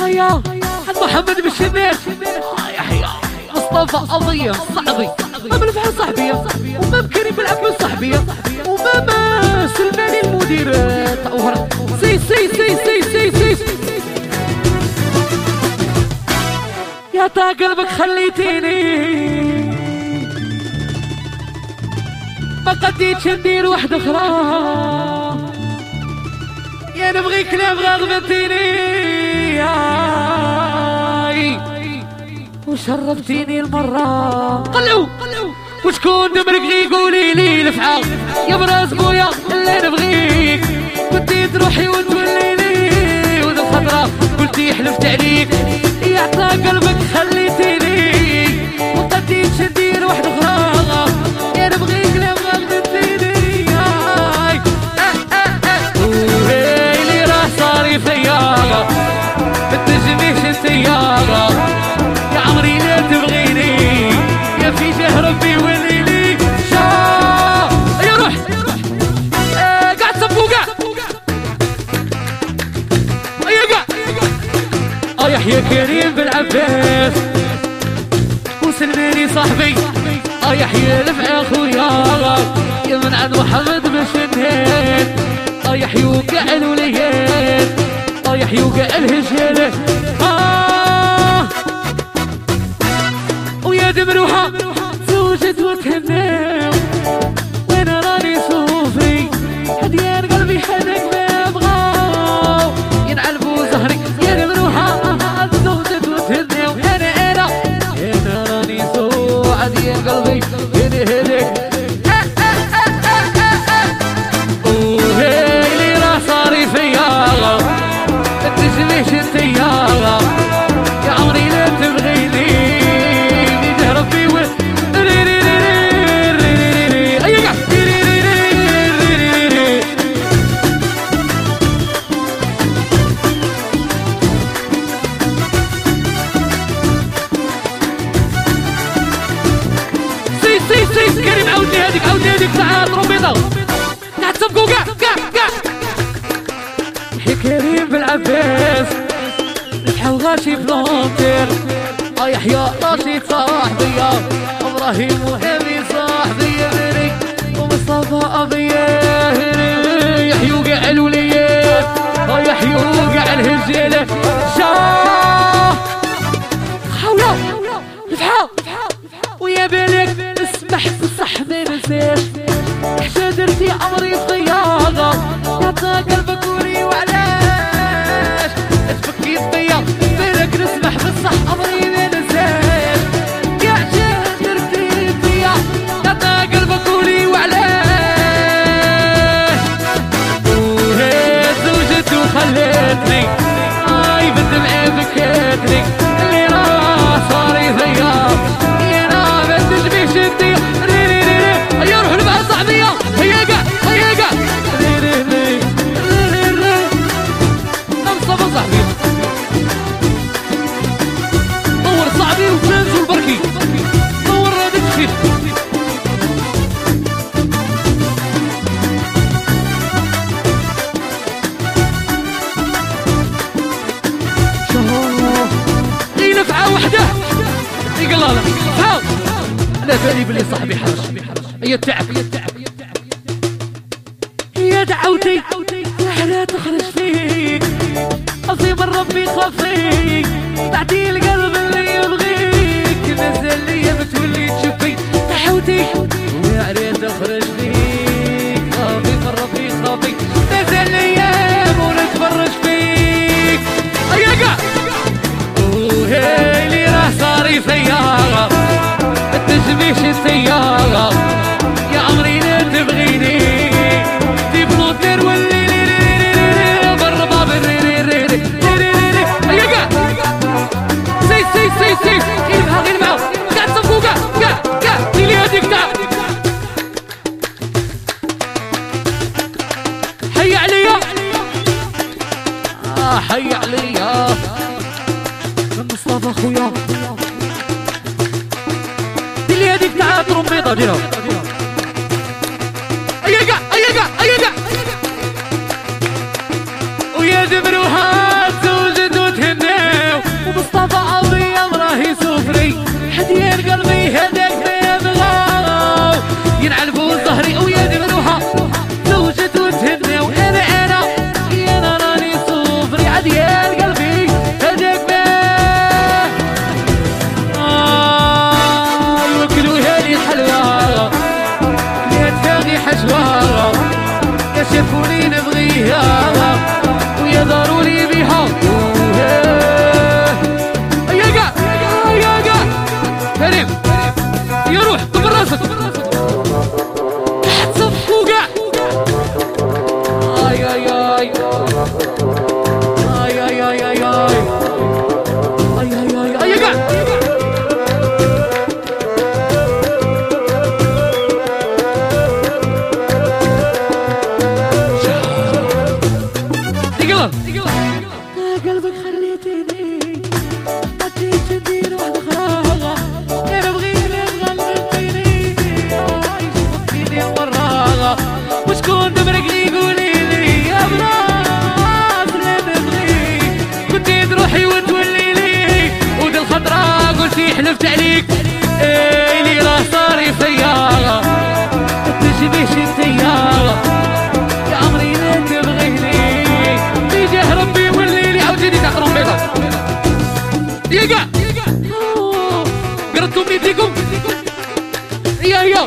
هيا حد محمد بالشنات يحيى مصطفى قضية صعبي مام الفحل صاحبية ومام كريم بالعبد صاحبية ومام سلماني المدير طور سي سي سي سي سي سي يا تا قلبك خليتيني ما قديتش ندير واحدة أخرى يا نبغيك لا بغا غبتيني وشرفتيني المرة قلعو وشكون نمرك يقولي لي الفعال يا براس بويا اللي نبغيك كنتي تروحي وتولي لي وذا الخضرة قلتي حلفت عليك يعطى قلبك خليتيني وقديتش ندير واحدة أخرى يا نبغيك لا بغا غبتيني وهيلي راه صاري فيا متنجميش انتيا يا عمري لا تبغيني يا في جاه ربي وليلي شا يا روح قاعد صفو قاع يا قاع يحيى كريم بالعباس وسلماني صاحبي يحيى لفع اخويا يا من عند محمد بشنهان يحيى وقع الوليات يحيى وقع الهجاله ويا دمروحة زوجت وتهناو وانا راني صوفي هديان قلبي حدك ما بغاو ينعلبو زهري يا دمروحة زوجت وتهناو انا راني صوفي هديان قلبي هدك وهيلي راه صاري فيا متنجميش انتيا يا عمري لا تبغيني كريم عاودني هذيك تعال ترومبيطه قاعد تسبقوا كاع يحيى كريم بالعباس الحل غاشي بلونتير يحيى راشد صاحبية ابراهيم وهابي صاحبية هري ومصطفى ابية يحيى وقع الوليات يحيى وقع الهجالة شاه حوله الفحا ويا بالك اسمح بصح ما ننساش حشا درتي عمري صياغة يعطى قلبك وري وعلاش تفكيت بيا بالك نسمح بصح عمري ما ننساش يا حشا درتي بيا يعطى قلبك وري وعلاش وهي زوجت وخلتني بالدمعة بكتني اللي راه صاري فيا هيا روح لبعض صاحبية هيا قاع مصطفى صاحبي دور صاحبي وفلانز والبركي دور هذاك الشيء غي نفعة وحدة يقول لا فاو انا بالي بلي صاحبي حرش هي التعب يا دعوتي وحنا تخرج فيك عظيم ربي خفيك تعطي القلب اللي يبغيك مازال ليا بتولي تشوفي دعوتي ويا ريت تخرج فيك عظيم ربي خفيك مازال ليا ونتفرج فيك يا قاع وهيلي راه صاري فيا متنجميش انتيا يا عمري لا تبغيني دي بلوتير ولي برا باب هيا قاع سي غير معاو قاعد تصفقوا قاع ديري هذيك تاع حي عليا حي عليا من مصطفى خويا ديري هذيك تاع ترومبيطه ديرها هيا قاع ويا دمروها توجد وتهنى شكوني نبغيها ويا ضروري بيها يا كاع يا كاع كريم يا روح طب راسك تصفوا كاع اي اي اي اي اي اي اي اي اي يا كاع قلبك خليتيني بديت ندير واحدة أخرى غير بغيني تغلبتيني شوفتيني المرة وشكون دبرك لي قوليلي يا بلاص اللي نبغيك كنتي تروحي وتولي لي ود الخضرا قلتي حلفت عليك اللي راه صاري فيا تشبهش انتيا يا عمري لا تبغيني بجاه ربي يا كاع قررتوا بنيتيكم يا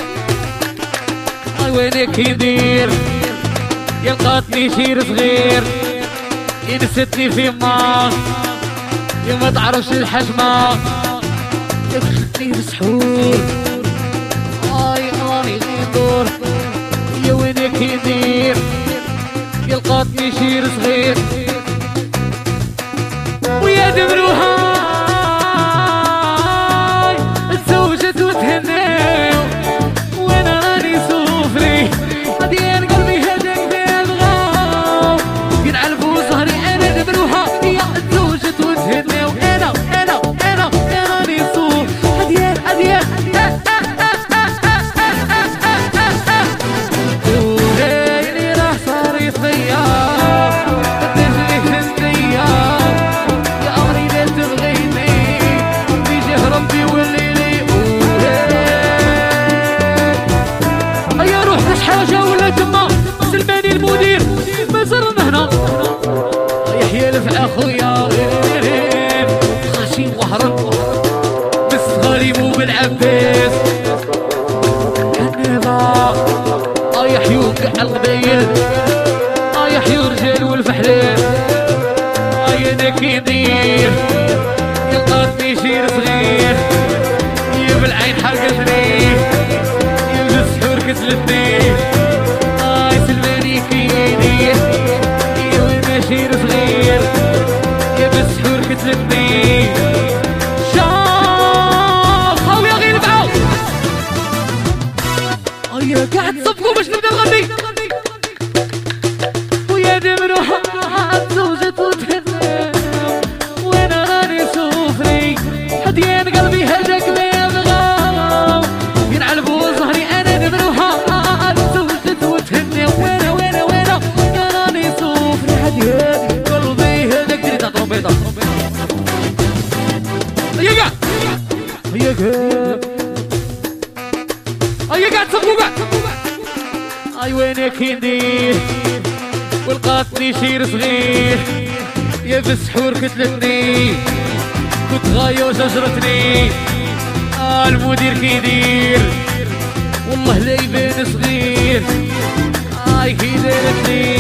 وينك يدير يلقاتني شير صغير ينستني في ما يا ما تعرفش الحجمة يدخلني بسحور راني غيدور يا وينك يدير يلقاتني شير صغير ويا دمروها تزوجت وتهناو وانا راني سوفري مديان قلبي هداك بيبغاو ينعلبو زهري انا دمروها هي تزوجت وتهناو انا راني سوف هديان وليلي راه صاري فيا سلماني المدير ما زرنا هنا يحيى الفع خويا خاشي وهران بالصغاري مو بالعباس كنبا يحيو كاع القبايل يحيو الرجال والفحلات انا كيدير يلقاتني شير صغير يا بالعين حرقتني يا بالسحور كتلتني شير صغير يا بالسحور كتلتني شاف خويا غير بعو يا قاعد تصفقوا باش نبدا نغني ويا دمروها تزوجت وتهنى وانا راني سوفري هديان قلبي هداك ما يبغاو ينعلبوا زهري انا دمروها تزوجت وتهنى وانا راني سوفري هديان قلبي هداك دريتها طرومبيطة يا قاعد تصفقوا قاعد وينك ندير ولقاتني شير صغير يا بالسحور كتلتني كنت غاية وشجرتني المدير كيدير والله لا يبان صغير كي دارتني